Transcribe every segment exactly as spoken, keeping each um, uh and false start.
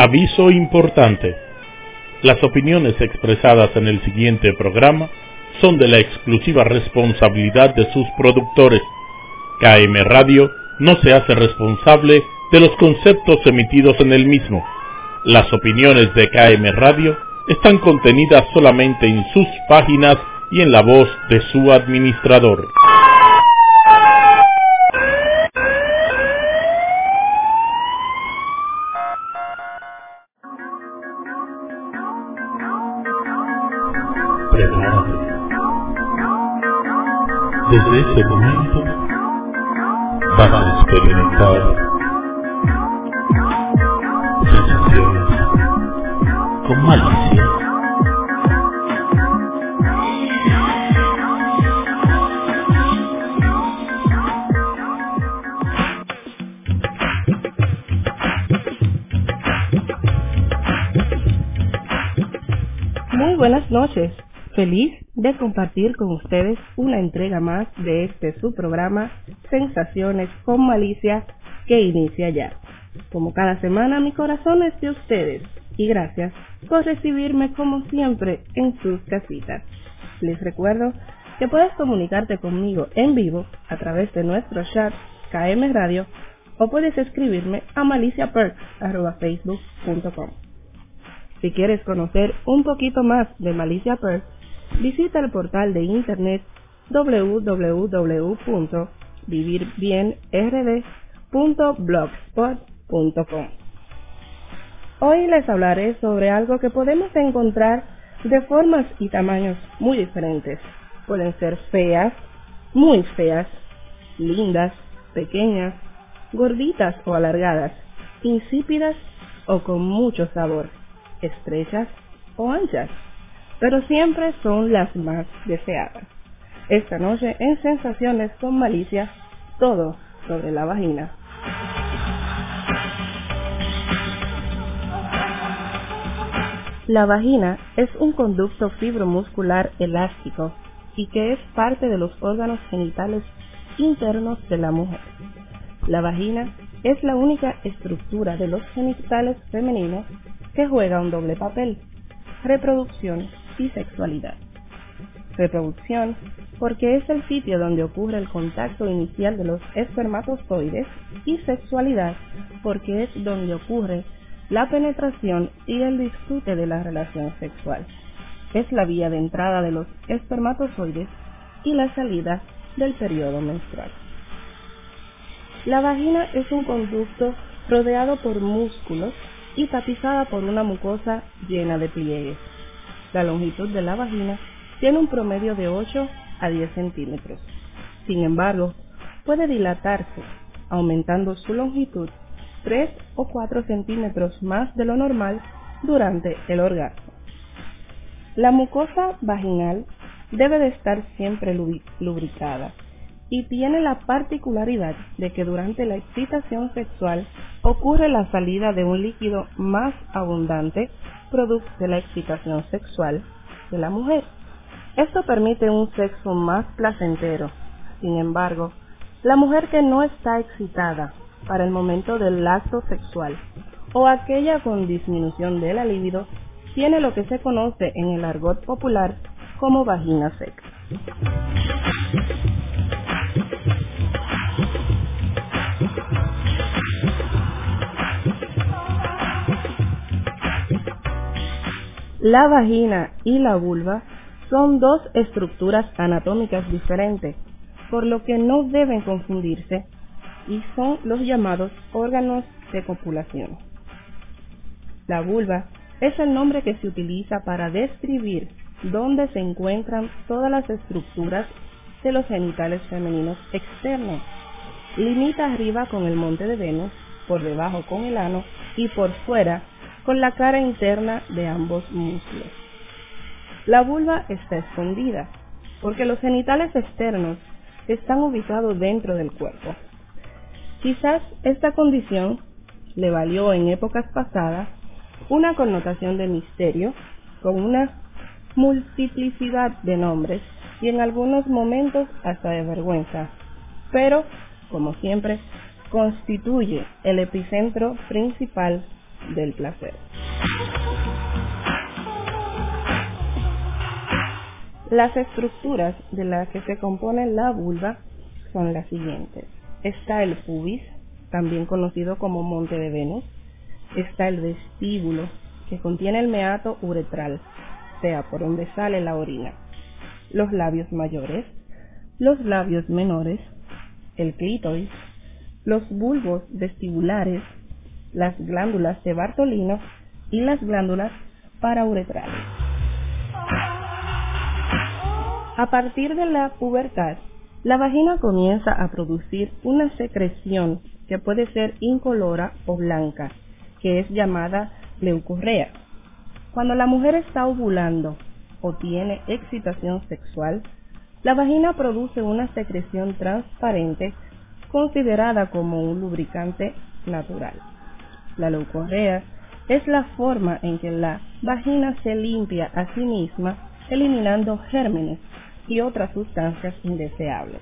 Aviso importante. Las opiniones expresadas en el siguiente programa son de la exclusiva responsabilidad de sus productores. K M Radio no se hace responsable de los conceptos emitidos en el mismo. Las opiniones de K M Radio están contenidas solamente en sus páginas y en la voz de su administrador. Prepárate. Desde ese momento vas a experimentar sensaciones con malicia. Muy buenas noches. Feliz de compartir con ustedes una entrega más de este su programa Sensaciones con Malicia, que inicia ya. Como cada semana, mi corazón es de ustedes y gracias por recibirme como siempre en sus casitas. Les recuerdo que puedes comunicarte conmigo en vivo a través de nuestro chat K M Radio o puedes escribirme a maliciaperks arroba facebook punto com. Si quieres conocer un poquito más de Malicia Perks, visita el portal de internet doble u doble u doble u punto vivir bien r d punto blogspot punto com. Hoy les hablaré sobre algo que podemos encontrar de formas y tamaños muy diferentes. Pueden ser feas, muy feas, lindas, pequeñas, gorditas o alargadas, insípidas o con mucho sabor, estrechas o anchas, pero siempre son las más deseadas. Esta noche en Sensaciones con Malicia, todo sobre la vagina. La vagina es un conducto fibromuscular elástico y que es parte de los órganos genitales internos de la mujer. La vagina es la única estructura de los genitales femeninos que juega un doble papel: reproducción y sexualidad. Reproducción porque es el sitio donde ocurre el contacto inicial de los espermatozoides, y sexualidad porque es donde ocurre la penetración y el disfrute de la relación sexual. Es la vía de entrada de los espermatozoides y la salida del periodo menstrual. La vagina es un conducto rodeado por músculos y tapizada por una mucosa llena de pliegues. La longitud de la vagina tiene un promedio de ocho a diez centímetros. Sin embargo, puede dilatarse, aumentando su longitud tres o cuatro centímetros más de lo normal durante el orgasmo. La mucosa vaginal debe de estar siempre lubricada y tiene la particularidad de que durante la excitación sexual ocurre la salida de un líquido más abundante producto de la excitación sexual de la mujer. Esto permite un sexo más placentero. Sin embargo, la mujer que no está excitada para el momento del acto sexual o aquella con disminución de la libido tiene lo que se conoce en el argot popular como vagina seca. La vagina y la vulva son dos estructuras anatómicas diferentes, por lo que no deben confundirse y son los llamados órganos de copulación. La vulva es el nombre que se utiliza para describir dónde se encuentran todas las estructuras de los genitales femeninos externos. Limita arriba con el monte de Venus, por debajo con el ano y por fuera con la cara interna de ambos músculos. La vulva está escondida porque los genitales externos están ubicados dentro del cuerpo. Quizás esta condición le valió en épocas pasadas una connotación de misterio con una multiplicidad de nombres y en algunos momentos hasta de vergüenza, pero, como siempre, constituye el epicentro principal del placer. Las estructuras de las que se compone la vulva son las siguientes. Está el pubis, también conocido como monte de Venus. Está el vestíbulo, que contiene el meato uretral, o sea, por donde sale la orina. Los labios mayores, los labios menores, el clítoris, los bulbos vestibulares, las glándulas de Bartolino y las glándulas parauretrales. A partir de la pubertad, la vagina comienza a producir una secreción que puede ser incolora o blanca, que es llamada leucorrea. Cuando la mujer está ovulando o tiene excitación sexual, la vagina produce una secreción transparente considerada como un lubricante natural. La leucorrea es la forma en que la vagina se limpia a sí misma, eliminando gérmenes y otras sustancias indeseables.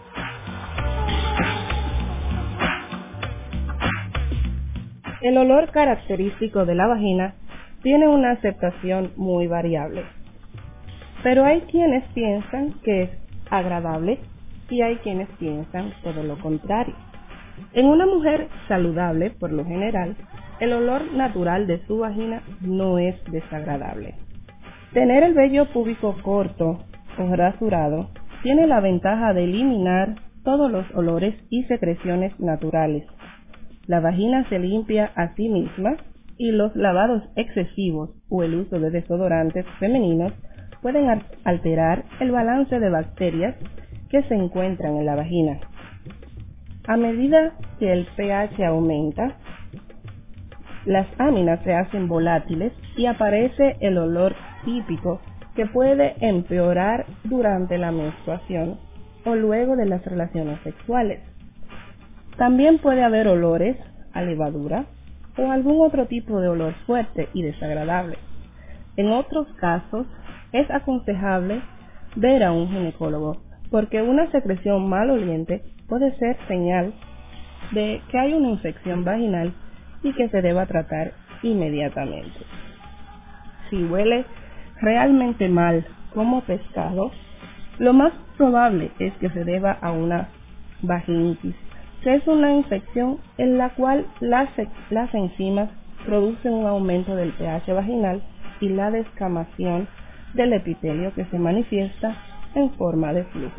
El olor característico de la vagina tiene una aceptación muy variable, pero hay quienes piensan que es agradable y hay quienes piensan todo lo contrario. En una mujer saludable, por lo general, el olor natural de su vagina no es desagradable. Tener el vello púbico corto o rasurado tiene la ventaja de eliminar todos los olores y secreciones naturales. La vagina se limpia a sí misma y los lavados excesivos o el uso de desodorantes femeninos pueden alterar el balance de bacterias que se encuentran en la vagina. A medida que el pH aumenta, las aminas se hacen volátiles y aparece el olor típico que puede empeorar durante la menstruación o luego de las relaciones sexuales. También puede haber olores a levadura o algún otro tipo de olor fuerte y desagradable. En otros casos, es aconsejable ver a un ginecólogo, porque una secreción maloliente puede ser señal de que hay una infección vaginal y que se deba tratar inmediatamente. Si huele realmente mal como pescado, lo más probable es que se deba a una vaginitis, que es una infección en la cual las, las enzimas producen un aumento del pH vaginal y la descamación del epitelio que se manifiesta en forma de flujo.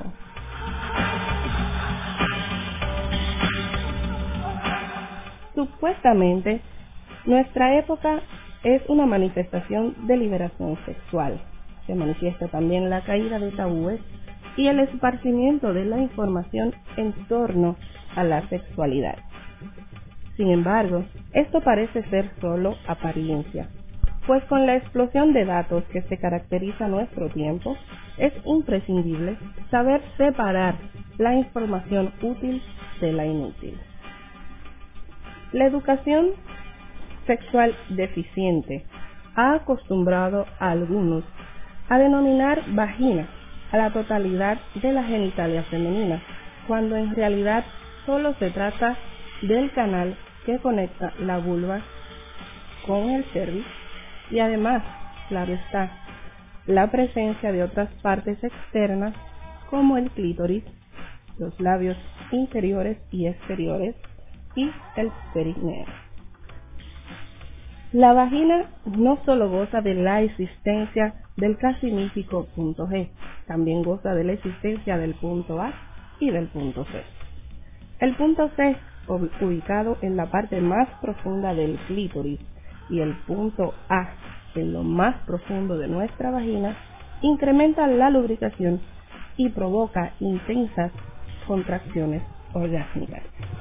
Supuestamente, nuestra época es una manifestación de liberación sexual. Se manifiesta también la caída de tabúes y el esparcimiento de la información en torno a la sexualidad. Sin embargo, esto parece ser solo apariencia, pues con la explosión de datos que se caracteriza nuestro tiempo, es imprescindible saber separar la información útil de la inútil. La educación sexual deficiente ha acostumbrado a algunos a denominar vagina a la totalidad de la genitalia femenina, cuando en realidad solo se trata del canal que conecta la vulva con el cervix y además, claro está, la presencia de otras partes externas como el clítoris, los labios interiores y exteriores y el perineo. La vagina no solo goza de la existencia del casi mítico punto G, también goza de la existencia del punto A y del punto C. El punto C, ubicado en la parte más profunda del clítoris, y el punto A, en lo más profundo de nuestra vagina, incrementa la lubricación y provoca intensas contracciones orgásmicas.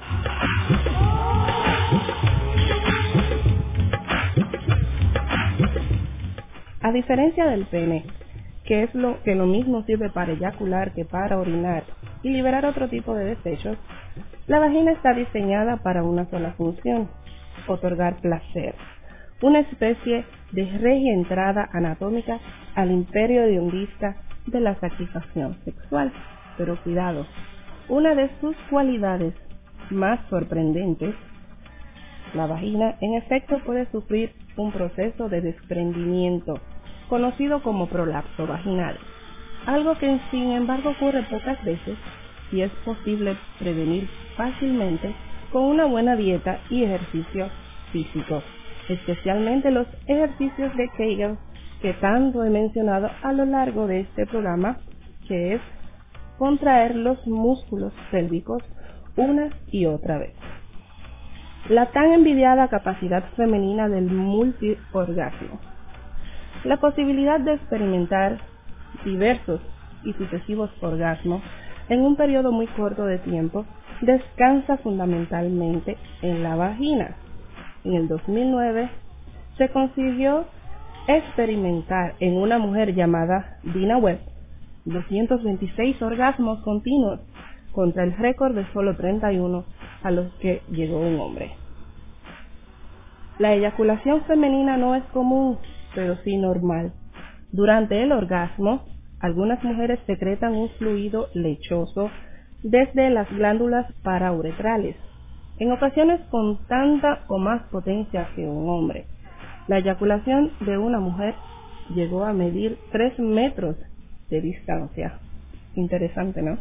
A diferencia del pene, que es lo que lo mismo sirve para eyacular que para orinar y liberar otro tipo de desechos, la vagina está diseñada para una sola función: otorgar placer, una especie de regia entrada anatómica al imperio hedonista de la satisfacción sexual. Pero cuidado, una de sus cualidades más sorprendentes La vagina, en efecto, puede sufrir un proceso de desprendimiento, conocido como prolapso vaginal, algo que sin embargo ocurre pocas veces y es posible prevenir fácilmente con una buena dieta y ejercicio físico, especialmente los ejercicios de Kegel que tanto he mencionado a lo largo de este programa, que es contraer los músculos pélvicos una y otra vez. La tan envidiada capacidad femenina del multiorgasmo. La posibilidad de experimentar diversos y sucesivos orgasmos en un periodo muy corto de tiempo descansa fundamentalmente en la vagina. En el dos mil nueve se consiguió experimentar en una mujer llamada Dina Webb doscientos veintiséis orgasmos continuos contra el récord de solo treinta y uno a los que llegó un hombre. La eyaculación femenina no es común, pero sí normal. Durante el orgasmo, algunas mujeres secretan un fluido lechoso desde las glándulas parauretrales, en ocasiones con tanta o más potencia que un hombre. La eyaculación de una mujer llegó a medir tres metros de distancia. Interesante, ¿no?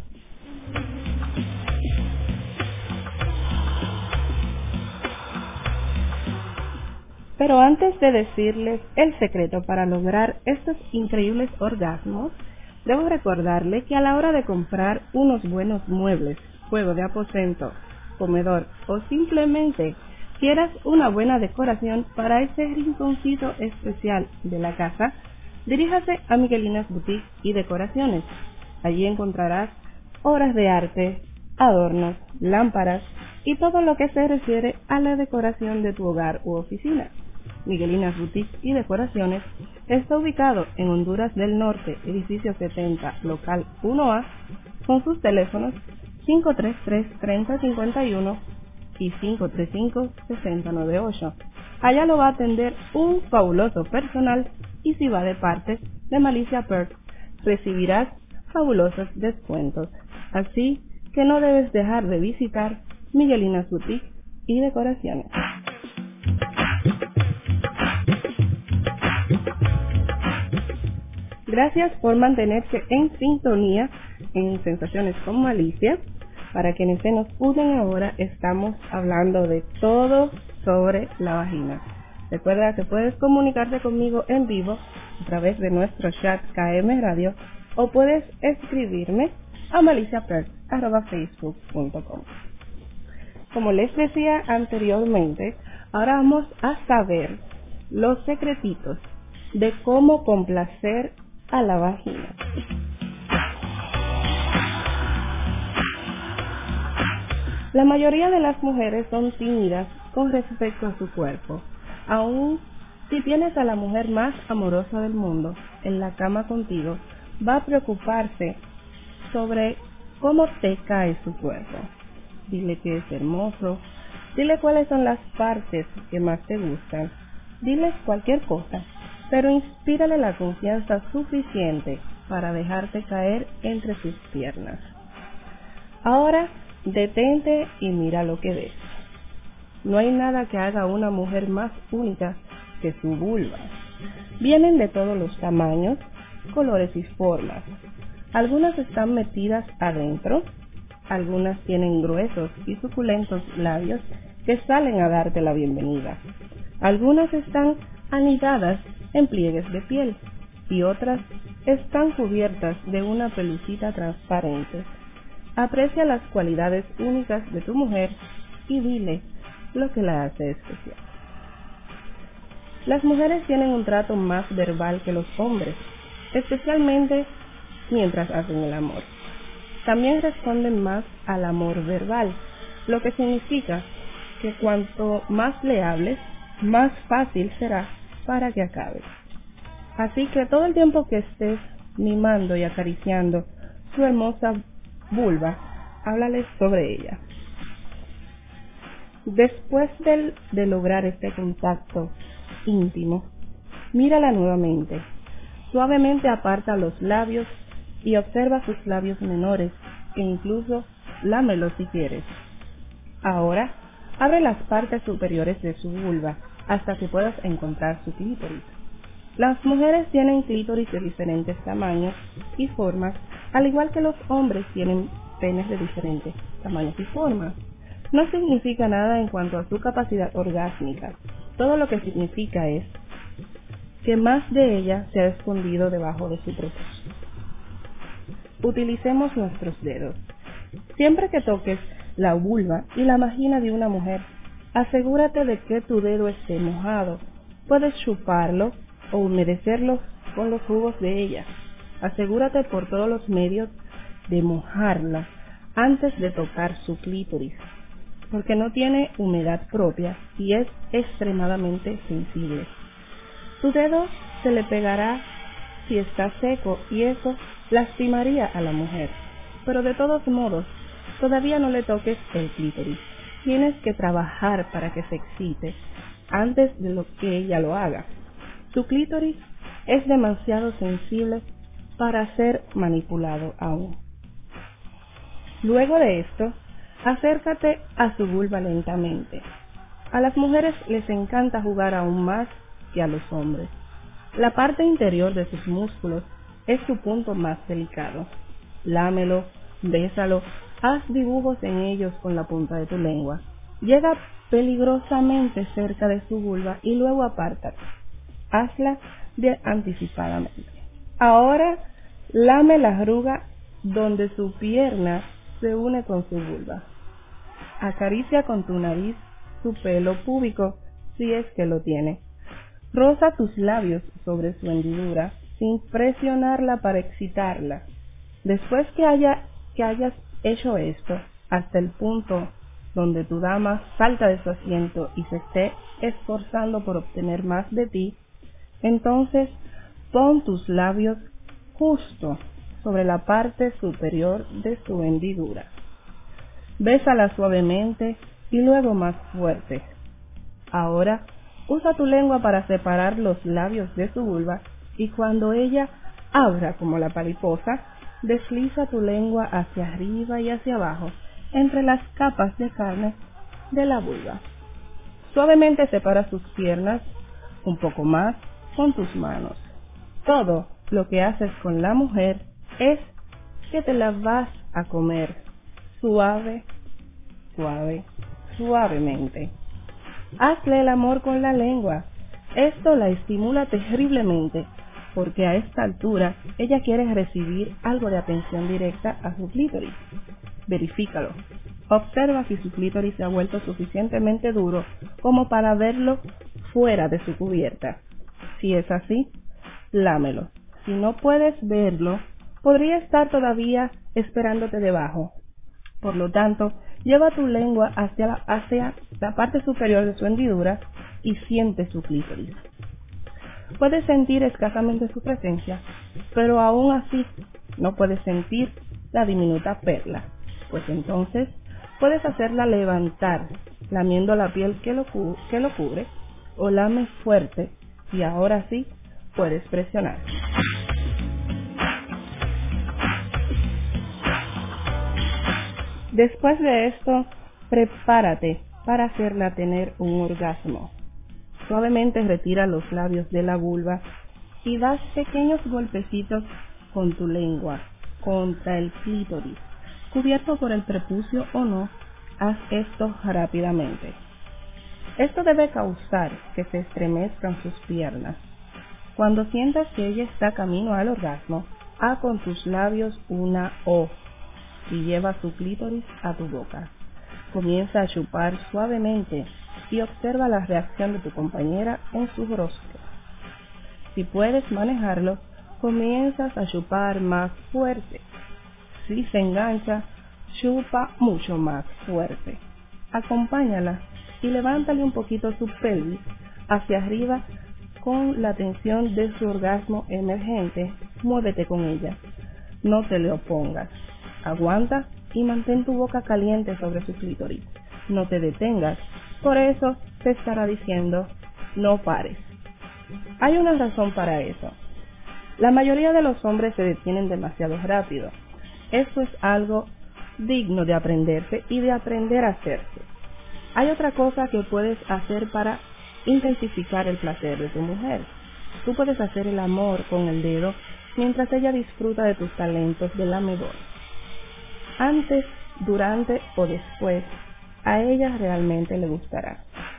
Pero antes de decirles el secreto para lograr estos increíbles orgasmos, debo recordarle que a la hora de comprar unos buenos muebles, juego de aposento, comedor o simplemente quieras una buena decoración para ese rinconcito especial de la casa, diríjase a Miguelinas Boutique y Decoraciones. Allí encontrarás obras de arte, adornos, lámparas y todo lo que se refiere a la decoración de tu hogar u oficina. Miguelinas Boutique y Decoraciones está ubicado en Honduras del Norte, edificio setenta, local uno A, con sus teléfonos cinco tres tres, tres cero cinco uno y cinco tres cinco, seis cero nueve ocho. Allá lo va a atender un fabuloso personal y si va de parte de Malicia Perk, recibirás fabulosos descuentos. Así que no debes dejar de visitar Miguelinas Boutique y Decoraciones. Gracias por mantenerse en sintonía en Sensaciones con Malicia. Para quienes se nos unen ahora, estamos hablando de todo sobre la vagina. Recuerda que puedes comunicarte conmigo en vivo a través de nuestro chat K M Radio o puedes escribirme a maliciaperk arroba facebook punto com. Como les decía anteriormente, ahora vamos a saber los secretitos de cómo complacer a la vagina. La mayoría de las mujeres son tímidas con respecto a su cuerpo. Aún si tienes a la mujer más amorosa del mundo en la cama contigo, va a preocuparse sobre cómo te cae su cuerpo. Dile que es hermoso, dile cuáles son las partes que más te gustan, diles cualquier cosa, pero inspírale la confianza suficiente para dejarte caer entre sus piernas. Ahora, detente y mira lo que ves. No hay nada que haga a una mujer más única que su vulva. Vienen de todos los tamaños, colores y formas. Algunas están metidas adentro, algunas tienen gruesos y suculentos labios que salen a darte la bienvenida. Algunas están anidadas en pliegues de piel y otras están cubiertas de una pelucita transparente. Aprecia las cualidades únicas de tu mujer y dile lo que la hace especial. Las mujeres tienen un trato más verbal que los hombres, especialmente mientras hacen el amor. También responden más al amor verbal, lo que significa que cuanto más le hables, más fácil será para que acabe. Así que todo el tiempo que estés mimando y acariciando su hermosa vulva, háblales sobre ella. Después de, de lograr este contacto íntimo, mírala nuevamente. Suavemente aparta los labios y observa sus labios menores e incluso lámelos si quieres. Ahora, Abre las partes superiores de su vulva hasta que puedas encontrar su clítoris. Las mujeres tienen clítoris de diferentes tamaños y formas, al igual que los hombres tienen penes de diferentes tamaños y formas. No significa nada en cuanto a su capacidad orgásmica. Todo lo que significa es que más de ella se ha escondido debajo de su prepucio. Utilicemos nuestros dedos. Siempre que toques la vulva y la vagina de una mujer, asegúrate de que tu dedo esté mojado. Puedes chuparlo o humedecerlo con los jugos de ella. Asegúrate por todos los medios de mojarla antes de tocar su clítoris, porque no tiene humedad propia y es extremadamente sensible. Tu dedo se le pegará si está seco y eso lastimaría a la mujer, pero de todos modos, todavía no le toques el clítoris. Tienes que trabajar para que se excite antes de lo que ella lo haga. Tu clítoris es demasiado sensible para ser manipulado aún. Luego de esto, acércate a su vulva lentamente. A las mujeres les encanta jugar aún más que a los hombres. La parte interior de sus músculos es su punto más delicado. Lámelo, bésalo, haz dibujos en ellos con la punta de tu lengua. Llega peligrosamente cerca de su vulva y luego apártate. Hazla de anticipadamente. Ahora lame la arruga donde su pierna se une con su vulva. Acaricia con tu nariz su pelo púbico si es que lo tiene. Roza tus labios sobre su hendidura sin presionarla para excitarla. Después que, haya, que hayas hecho esto, hasta el punto donde tu dama salta de su asiento y se esté esforzando por obtener más de ti, entonces pon tus labios justo sobre la parte superior de su hendidura. Bésala suavemente y luego más fuerte. Ahora usa tu lengua para separar los labios de su vulva y cuando ella abra como la mariposa, desliza tu lengua hacia arriba y hacia abajo entre las capas de carne de la vulva. Suavemente separa sus piernas un poco más con tus manos. Todo lo que haces con la mujer es que te la vas a comer suave, suave, suavemente. Hazle el amor con la lengua. Esto la estimula terriblemente porque a esta altura ella quiere recibir algo de atención directa a su clítoris. Verifícalo. Observa si su clítoris se ha vuelto suficientemente duro como para verlo fuera de su cubierta. Si es así, lámelo. Si no puedes verlo, podría estar todavía esperándote debajo. Por lo tanto, lleva tu lengua hacia la, hacia la parte superior de su hendidura y siente su clítoris. Puedes sentir escasamente su presencia, pero aún así no puedes sentir la diminuta perla, pues entonces puedes hacerla levantar, lamiendo la piel que lo, cu que lo cubre, o lame fuerte y ahora sí puedes presionar. Después de esto, prepárate para hacerla tener un orgasmo. Suavemente retira los labios de la vulva y das pequeños golpecitos con tu lengua contra el clítoris, cubierto por el prepucio o no. Haz esto rápidamente. Esto debe causar que se estremezcan sus piernas. Cuando sientas que ella está camino al orgasmo, haz con tus labios una O y lleva su clítoris a tu boca. Comienza a chupar suavemente y observa la reacción de tu compañera en su rostro. Si puedes manejarlo, comienzas a chupar más fuerte. Si se engancha, chupa mucho más fuerte. Acompáñala y levántale un poquito su pelvis hacia arriba con la tensión de su orgasmo emergente. Muévete con ella. No te le opongas. Aguanta y mantén tu boca caliente sobre su clítoris. No te detengas. Por eso te estará diciendo, no pares. Hay una razón para eso. La mayoría de los hombres se detienen demasiado rápido. Esto es algo digno de aprenderse y de aprender a hacerse. Hay otra cosa que puedes hacer para intensificar el placer de tu mujer. Tú puedes hacer el amor con el dedo mientras ella disfruta de tus talentos de lamedor. Antes, durante o después, a ella realmente le gustará.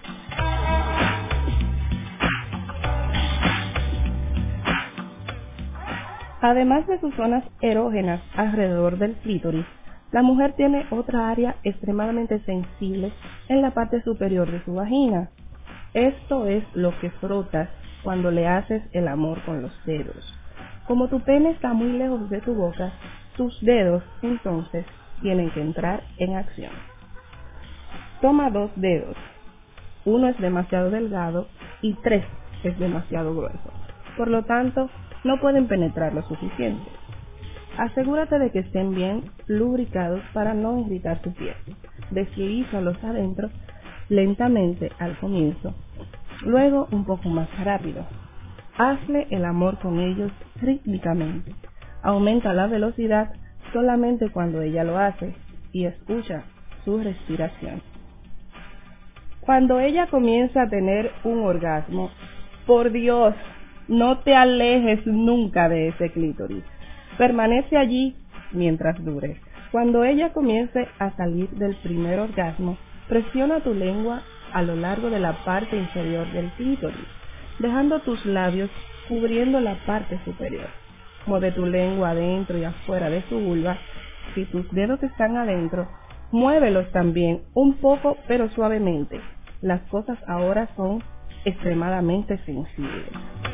Además de sus zonas erógenas alrededor del clítoris, la mujer tiene otra área extremadamente sensible en la parte superior de su vagina. Esto es lo que frotas cuando le haces el amor con los dedos. Como tu pene está muy lejos de tu boca, tus dedos entonces tienen que entrar en acción. Toma dos dedos. Uno es demasiado delgado y tres es demasiado grueso. Por lo tanto, no pueden penetrar lo suficiente. Asegúrate de que estén bien lubricados para no irritar tu piel. Deslízalos adentro lentamente al comienzo, luego un poco más rápido. Hazle el amor con ellos rítmicamente. Aumenta la velocidad solamente cuando ella lo hace y escucha su respiración. Cuando ella comienza a tener un orgasmo, por Dios, no te alejes nunca de ese clítoris. Permanece allí mientras dure. Cuando ella comience a salir del primer orgasmo, presiona tu lengua a lo largo de la parte inferior del clítoris, dejando tus labios cubriendo la parte superior. Mueve tu lengua adentro y afuera de su vulva. Si tus dedos están adentro, muévelos también un poco pero suavemente. Las cosas ahora son extremadamente sensibles.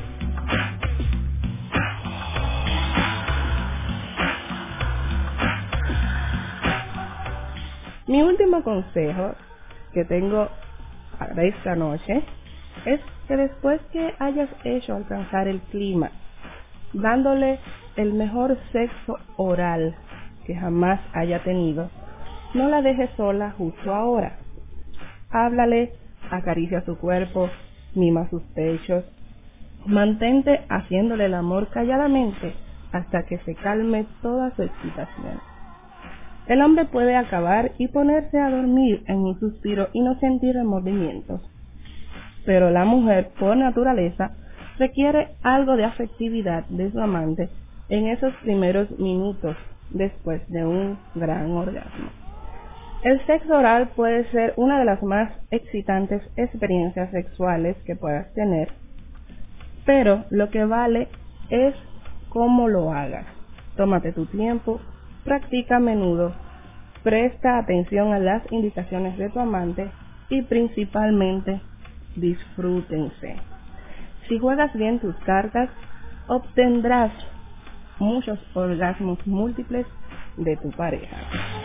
Mi último consejo que tengo para esta noche es que después que hayas hecho alcanzar el clímax, dándole el mejor sexo oral que jamás haya tenido, no la dejes sola justo ahora. Háblale, acaricia su cuerpo, mima sus pechos, mantente haciéndole el amor calladamente hasta que se calme toda su excitación. El hombre puede acabar y ponerse a dormir en un suspiro y no sentir remordimientos, pero la mujer, por naturaleza, requiere algo de afectividad de su amante en esos primeros minutos después de un gran orgasmo. El sexo oral puede ser una de las más excitantes experiencias sexuales que puedas tener, pero lo que vale es cómo lo hagas. Tómate tu tiempo, practica a menudo, presta atención a las indicaciones de tu amante y principalmente disfrútense. Si juegas bien tus cartas, obtendrás muchos orgasmos múltiples de tu pareja.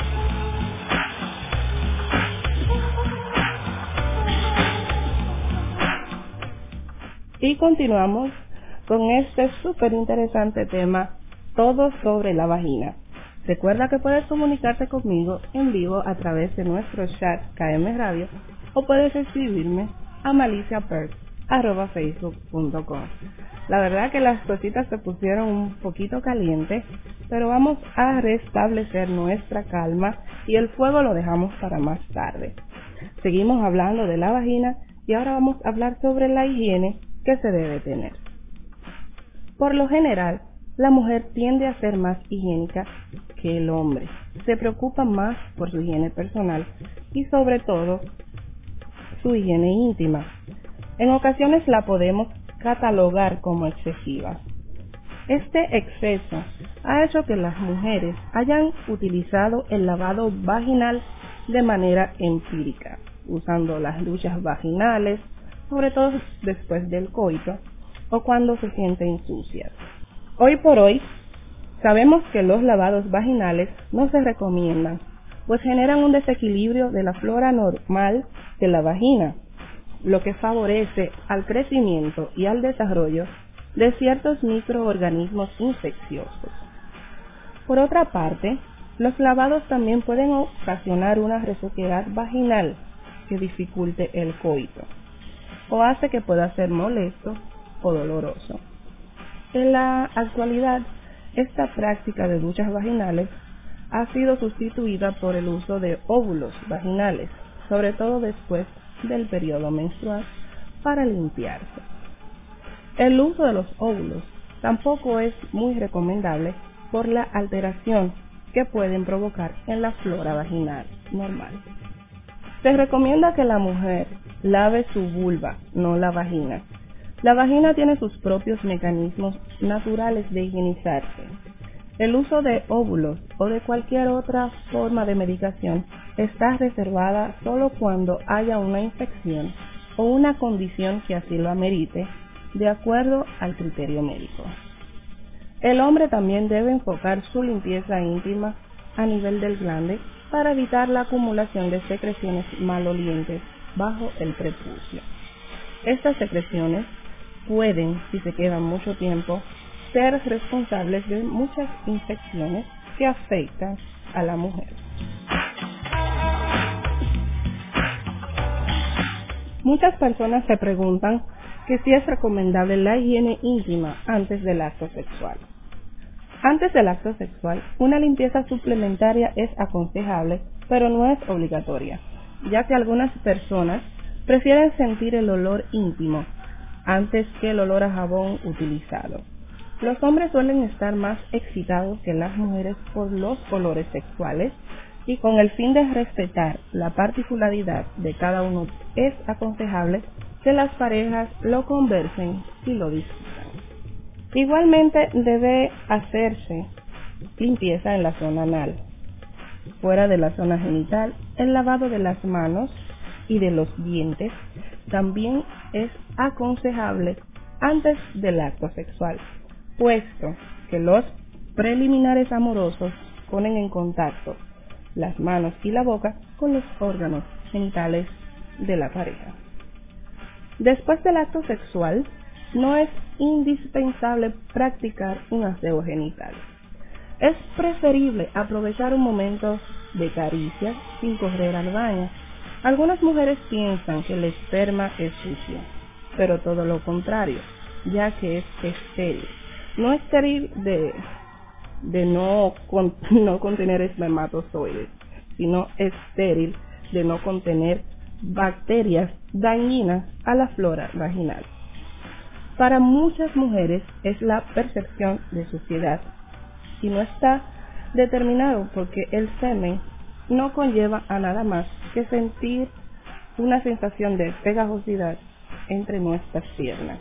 Y continuamos con este súper interesante tema, todo sobre la vagina. Recuerda que puedes comunicarte conmigo en vivo a través de nuestro chat K M Radio o puedes escribirme a maliciaperk arroba facebook punto com. La verdad que las cositas se pusieron un poquito calientes, pero vamos a restablecer nuestra calma y el fuego lo dejamos para más tarde. Seguimos hablando de la vagina y ahora vamos a hablar sobre la higiene que se debe tener. Por lo general, la mujer tiende a ser más higiénica que el hombre. Se preocupa más por su higiene personal y sobre todo su higiene íntima. En ocasiones la podemos catalogar como excesiva. Este exceso ha hecho que las mujeres hayan utilizado el lavado vaginal de manera empírica, usando las duchas vaginales, sobre todo después del coito o cuando se sienten sucias. Hoy por hoy, sabemos que los lavados vaginales no se recomiendan, pues generan un desequilibrio de la flora normal de la vagina, lo que favorece al crecimiento y al desarrollo de ciertos microorganismos infecciosos. Por otra parte, los lavados también pueden ocasionar una resequedad vaginal que dificulte el coito o hace que pueda ser molesto o doloroso. En la actualidad, esta práctica de duchas vaginales ha sido sustituida por el uso de óvulos vaginales, sobre todo después del periodo menstrual, para limpiarse. El uso de los óvulos tampoco es muy recomendable por la alteración que pueden provocar en la flora vaginal normal. Se recomienda que la mujer lave su vulva, no la vagina. La vagina tiene sus propios mecanismos naturales de higienizarse. El uso de óvulos o de cualquier otra forma de medicación está reservada solo cuando haya una infección o una condición que así lo amerite, de acuerdo al criterio médico. El hombre también debe enfocar su limpieza íntima a nivel del glande para evitar la acumulación de secreciones malolientes bajo el prepucio. Estas secreciones pueden, si se quedan mucho tiempo, ser responsables de muchas infecciones que afectan a la mujer. Muchas personas se preguntan que si es recomendable la higiene íntima antes del acto sexual. Antes del acto sexual, una limpieza suplementaria es aconsejable, pero no es obligatoria, ya que algunas personas prefieren sentir el olor íntimo antes que el olor a jabón utilizado. Los hombres suelen estar más excitados que las mujeres por los olores sexuales, y con el fin de respetar la particularidad de cada uno es aconsejable que las parejas lo conversen y lo discutan. Igualmente debe hacerse limpieza en la zona anal. Fuera de la zona genital, el lavado de las manos y de los dientes también es aconsejable antes del acto sexual, puesto que los preliminares amorosos ponen en contacto las manos y la boca con los órganos genitales de la pareja. Después del acto sexual, no es indispensable practicar un aseo genital. Es preferible aprovechar un momento de caricia sin correr al baño. Algunas mujeres piensan que el esperma es sucio, pero todo lo contrario, ya que es estéril. No estéril de, de no, con, no contener espermatozoides, sino estéril de no contener bacterias dañinas a la flora vaginal. Para muchas mujeres es la percepción de suciedad y no está determinado porque el semen no conlleva a nada más que sentir una sensación de pegajosidad entre nuestras piernas.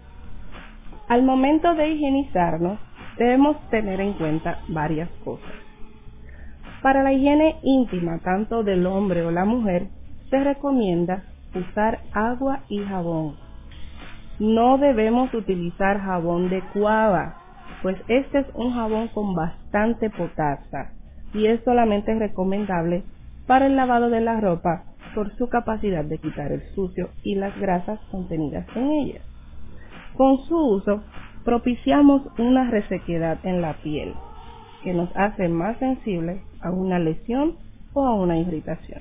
Al momento de higienizarnos, debemos tener en cuenta varias cosas. Para la higiene íntima, tanto del hombre o la mujer, se recomienda usar agua y jabón. No debemos utilizar jabón de cuava, pues este es un jabón con bastante potasa y es solamente recomendable para el lavado de la ropa por su capacidad de quitar el sucio y las grasas contenidas en ella. Con su uso, propiciamos una resequedad en la piel, que nos hace más sensibles a una lesión o a una irritación.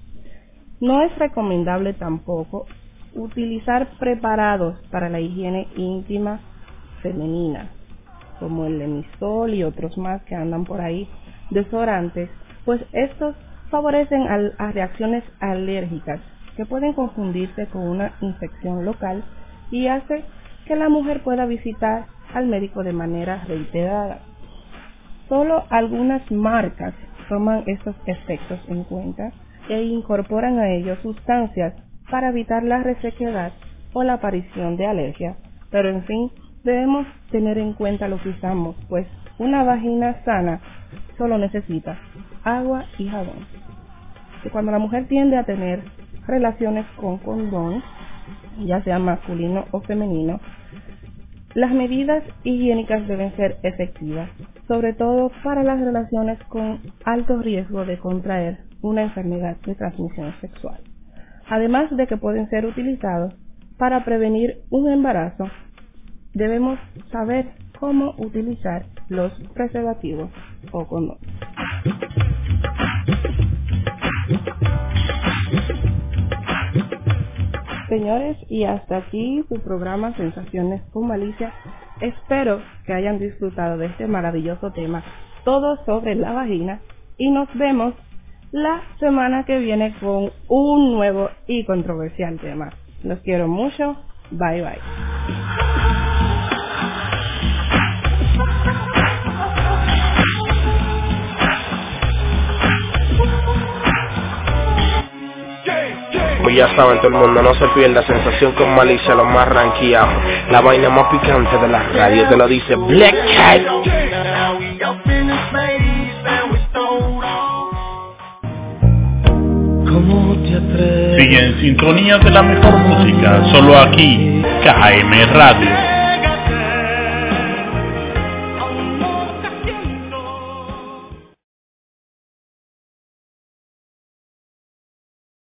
No es recomendable tampoco utilizar preparados para la higiene íntima femenina, como el Lemisol y otros más que andan por ahí, desodorantes, pues estos favorecen a, a reacciones alérgicas que pueden confundirse con una infección local y hace que la mujer pueda visitar al médico de manera reiterada. Solo algunas marcas toman estos efectos en cuenta e incorporan a ellos sustancias para evitar la resequedad o la aparición de alergia, pero en fin, debemos tener en cuenta lo que usamos, pues una vagina sana solo necesita agua y jabón. Y cuando la mujer tiende a tener relaciones con condón, ya sea masculino o femenino, las medidas higiénicas deben ser efectivas, sobre todo para las relaciones con alto riesgo de contraer una enfermedad de transmisión sexual. Además de que pueden ser utilizados para prevenir un embarazo, debemos saber cómo utilizar los preservativos o condones. Señores, y hasta aquí su programa Sensaciones con Malicia. Espero que hayan disfrutado de este maravilloso tema, todo sobre la vagina, y nos vemos la semana que viene con un nuevo y controversial tema. Los quiero mucho. Bye bye. Pues ya saben todo el mundo, no se pierda sensación con malicia, los más ranqueados. La vaina más picante de la radio te lo dice Black Cat. Sigue en sintonía de la mejor música, solo aquí, K M Radio.